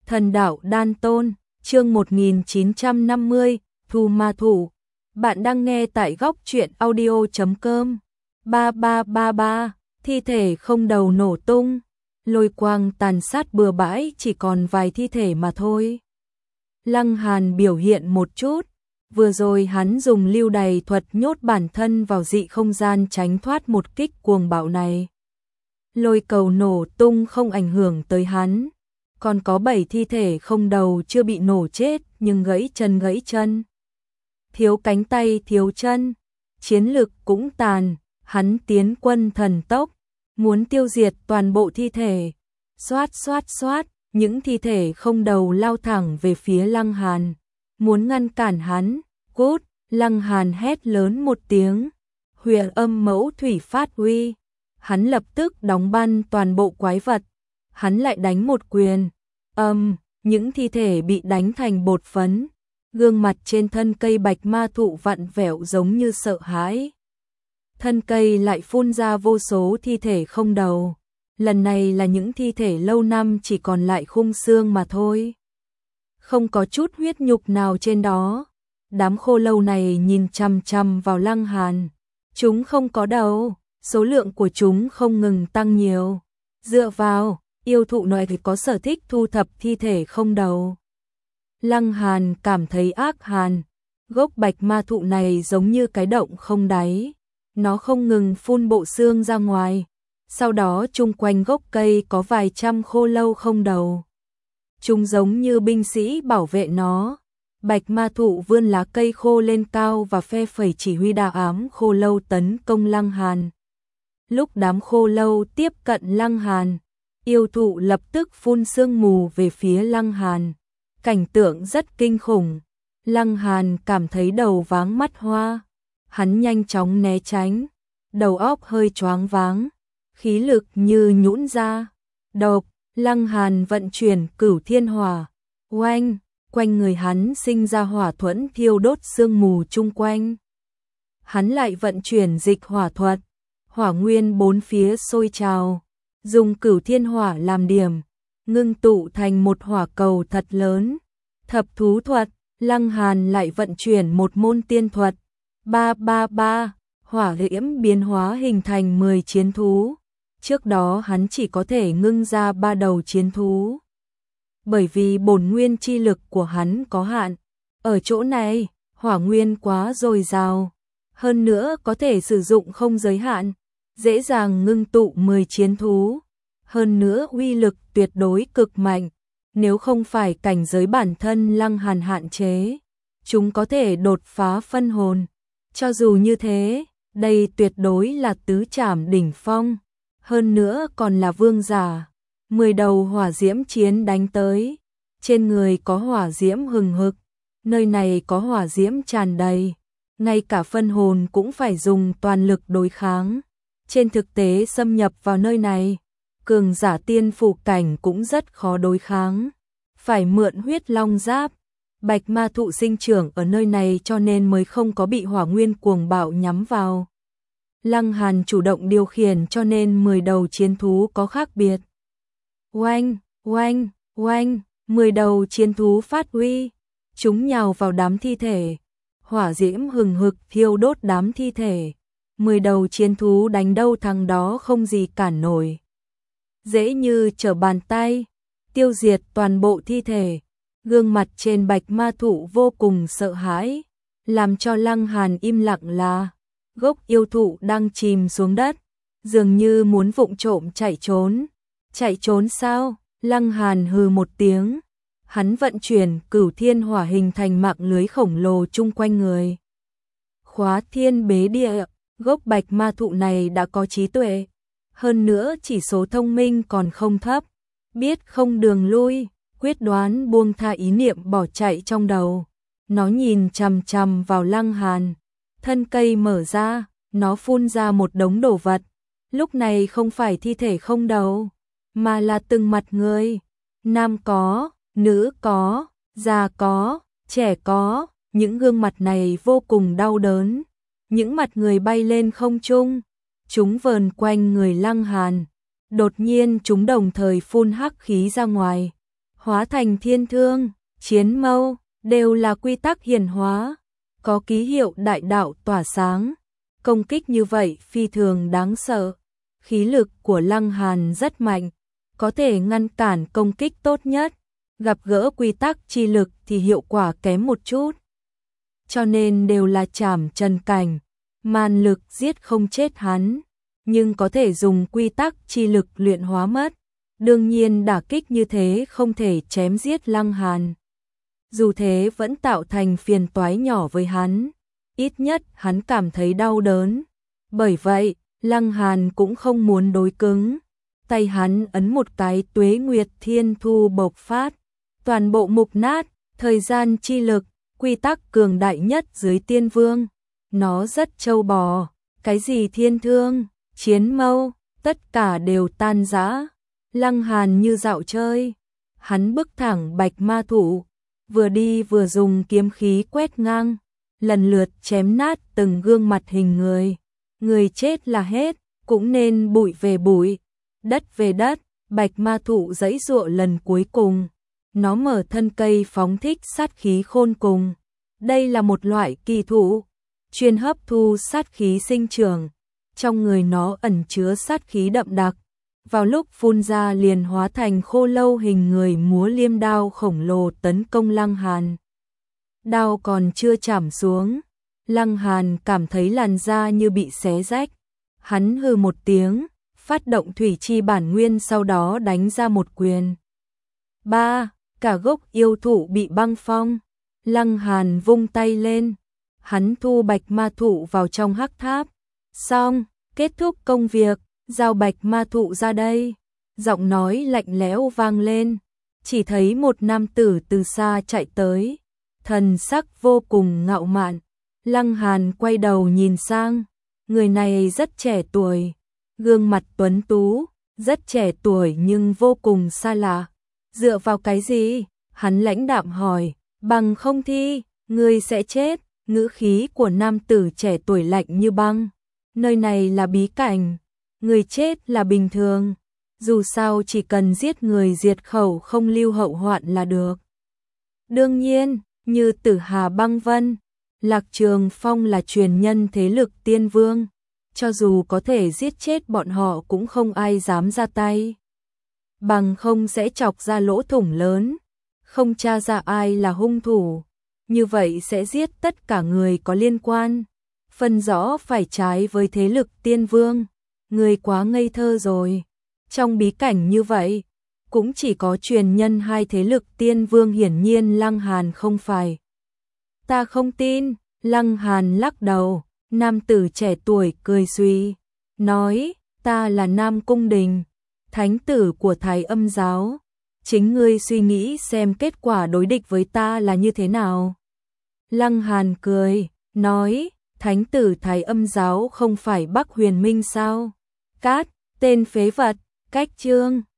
Thần đạo đan tôn, chương 1950, Thu Ma Thủ. Bạn đang nghe tại góc truyện audio.com. 3333, thi thể không đầu nổ tung, lôi quang tàn sát bừa bãi, chỉ còn vài thi thể mà thôi. Lăng Hàn biểu hiện một chút, vừa rồi hắn dùng lưu đày thuật nhốt bản thân vào dị không gian tránh thoát một kích cuồng bạo này. Lôi cầu nổ tung không ảnh hưởng tới hắn. Còn có 7 thi thể không đầu chưa bị nổ chết nhưng gãy chân. Thiếu cánh tay thiếu chân, chiến lực cũng tàn, hắn tiến quân thần tốc, muốn tiêu diệt toàn bộ thi thể. Xoát, những thi thể không đầu lao thẳng về phía Lăng Hàn, muốn ngăn cản hắn. Cút, Lăng Hàn hét lớn một tiếng, huyền âm mẫu thủy phát uy. Hắn lập tức đóng băng toàn bộ quái vật. Hắn lại đánh một quyền, những thi thể bị đánh thành bột phấn, gương mặt trên thân cây bạch ma thụ vặn vẹo giống như sợ hãi. Thân cây lại phun ra vô số thi thể không đầu, lần này là những thi thể lâu năm chỉ còn lại khung xương mà thôi. Không có chút huyết nhục nào trên đó. Đám khô lâu này nhìn chằm chằm vào Lăng Hàn, chúng không có đầu, số lượng của chúng không ngừng tăng nhiều. Dựa vào yêu thụ này thì có sở thích thu thập thi thể không đầu. Lăng Hàn cảm thấy ác hàn, gốc bạch ma thụ này giống như cái động không đáy, nó không ngừng phun bộ xương ra ngoài, sau đó chung quanh gốc cây có vài trăm khô lâu không đầu. Chúng giống như binh sĩ bảo vệ nó. Bạch ma thụ vươn lá cây khô lên cao và phe phẩy chỉ huy đao ám khô lâu tấn công Lăng Hàn. Lúc đám khô lâu tiếp cận Lăng Hàn, yêu thụ lập tức phun sương mù về phía Lăng Hàn. Cảnh tượng rất kinh khủng. Lăng Hàn cảm thấy đầu váng mắt hoa. Hắn nhanh chóng né tránh, đầu óc hơi choáng váng, khí lực như nhũn ra. Độc, Lăng Hàn vận chuyển Cửu Thiên Hỏa. Oanh, quanh người hắn sinh ra hỏa thuẫn thiêu đốt sương mù chung quanh. Hắn lại vận chuyển dịch hỏa thuật, hỏa nguyên bốn phía sôi trào. Dùng Cửu Thiên Hỏa làm điểm, ngưng tụ thành một hỏa cầu thật lớn. Thập thú thuật, Lăng Hàn lại vận chuyển một môn tiên thuật. 333, hỏa diễm biến hóa hình thành 10 chiến thú. Trước đó hắn chỉ có thể ngưng ra 3 đầu chiến thú. Bởi vì bổn nguyên chi lực của hắn có hạn. Ở chỗ này, hỏa nguyên quá dồi dào. Hơn nữa có thể sử dụng không giới hạn. Dễ dàng ngưng tụ 10 chiến thú, hơn nữa uy lực tuyệt đối cực mạnh, nếu không phải cảnh giới bản thân Lăng Hàn hạn chế, chúng có thể đột phá phân hồn. Cho dù như thế, đây tuyệt đối là tứ trảm đỉnh phong, hơn nữa còn là vương giả. 10 đầu hỏa diễm chiến đánh tới, trên người có hỏa diễm hừng hực, nơi này có hỏa diễm tràn đầy, ngay cả phân hồn cũng phải dùng toàn lực đối kháng. Trên thực tế xâm nhập vào nơi này, cường giả tiên phủ cảnh cũng rất khó đối kháng, phải mượn huyết long giáp. Bạch ma thụ sinh trưởng ở nơi này cho nên mới không có bị hỏa nguyên cuồng bạo nhắm vào. Lăng Hàn chủ động điều khiển cho nên 10 đầu chiến thú có khác biệt. Oanh, 10 đầu chiến thú phát uy, chúng nhào vào đám thi thể, hỏa diễm hừng hực thiêu đốt đám thi thể. 10 đầu chiến thú đánh đâu thằng đó không gì cản nổi. Dễ như trở bàn tay, tiêu diệt toàn bộ thi thể. Gương mặt trên bạch ma thụ vô cùng sợ hãi, làm cho Lăng Hàn im lặng là gốc yêu thụ đang chìm xuống đất, dường như muốn vụng trộm chạy trốn. Chạy trốn sao? Lăng Hàn hừ một tiếng, hắn vận chuyển Cửu Thiên Hỏa hình thành mạng lưới khổng lồ chung quanh người. Khóa thiên bế địa. Gốc bạch ma thụ này đã có trí tuệ, hơn nữa chỉ số thông minh còn không thấp, biết không đường lui, quyết đoán buông tha ý niệm bỏ chạy trong đầu. Nó nhìn chằm chằm vào Lăng Hàn, thân cây mở ra, nó phun ra một đống đồ vật. Lúc này không phải thi thể không đầu, mà là từng mặt người. Nam có, nữ có, già có, trẻ có, những gương mặt này vô cùng đau đớn. Những mặt người bay lên không trung, chúng vờn quanh người Lăng Hàn. Đột nhiên chúng đồng thời phun hắc khí ra ngoài. hóa thành thiên thương, chiến mâu, đều là quy tắc hiển hóa, có ký hiệu đại đạo tỏa sáng. Công kích như vậy phi thường đáng sợ. Khí lực của Lăng Hàn rất mạnh, có thể ngăn cản công kích tốt nhất. Gặp gỡ quy tắc chi lực thì hiệu quả kém một chút. Cho nên đều là trảm trần cảnh, man lực giết không chết hắn, nhưng có thể dùng quy tắc chi lực luyện hóa mất. Đương nhiên đả kích như thế không thể chém giết Lăng Hàn. Dù thế vẫn tạo thành phiền toái nhỏ với hắn, ít nhất hắn cảm thấy đau đớn. Bởi vậy, Lăng Hàn cũng không muốn đối cứng. Tay hắn ấn một cái Tuế Nguyệt Thiên Thu bộc phát, toàn bộ mục nát, thời gian chi lực, quy tắc cường đại nhất dưới Tiên Vương. Nó rất trâu bò, cái gì thiên thương, chiến mâu, tất cả đều tan rã. Lăng Hàn như dạo chơi, hắn bước thẳng Bạch Ma Thủ, vừa đi vừa dùng kiếm khí quét ngang, lần lượt chém nát từng gương mặt hình người. Người chết là hết, cũng nên bụi về bụi, đất về đất. Bạch Ma Thủ giãy giụa lần cuối cùng, nó mở thân cây phóng thích sát khí khôn cùng. Đây là một loại kỳ thụ, chuyên hấp thu sát khí sinh trưởng, trong người nó ẩn chứa sát khí đậm đặc. Vào lúc phun ra liền hóa thành khô lâu hình người múa liêm đao khổng lồ tấn công Lăng Hàn. Đao còn chưa chạm xuống, Lăng Hàn cảm thấy làn da như bị xé rách. Hắn hừ một tiếng, phát động thủy chi bản nguyên, sau đó đánh ra một quyền. Cả gốc yêu thụ bị băng phong. Lăng Hàn vung tay lên, hắn thu Bạch Ma Thụ vào trong hắc tháp. Xong, kết thúc công việc, giao Bạch Ma Thụ ra đây. Giọng nói lạnh lẽo vang lên, chỉ thấy một nam tử từ xa chạy tới, thần sắc vô cùng ngạo mạn. Lăng Hàn quay đầu nhìn sang, người này rất trẻ tuổi, gương mặt tuấn tú, rất trẻ tuổi nhưng vô cùng xa lạ. Dựa vào cái gì? Hắn lãnh đạm hỏi. Bằng không thi, ngươi sẽ chết. Ngữ khí của nam tử trẻ tuổi lạnh như băng. Nơi này là bí cảnh, người chết là bình thường. Dù sao chỉ cần giết người diệt khẩu không lưu hậu hoạn là được. Đương nhiên, như Tử Hà Băng Vân, Lạc Trường Phong là truyền nhân thế lực Tiên Vương, cho dù có thể giết chết bọn họ cũng không ai dám ra tay. Bằng không sẽ chọc ra lỗ thủng lớn, không tra ra ai là hung thủ, như vậy sẽ giết tất cả người có liên quan, phân rõ phải trái với thế lực Tiên Vương. Người quá ngây thơ rồi. Trong bí cảnh như vậy, cũng chỉ có truyền nhân hai thế lực Tiên Vương, hiển nhiên Lăng Hàn không phải. Ta không tin. Lăng Hàn lắc đầu. Nam tử trẻ tuổi cười suy, nói, ta là Nam Cung Đình, thánh tử của Thái Âm giáo. Chính ngươi suy nghĩ xem kết quả đối địch với ta là như thế nào. Lăng Hàn cười, nói, thánh tử Thái Âm giáo không phải Bắc Huyền Minh sao? Cát, tên phế vật, cách chương.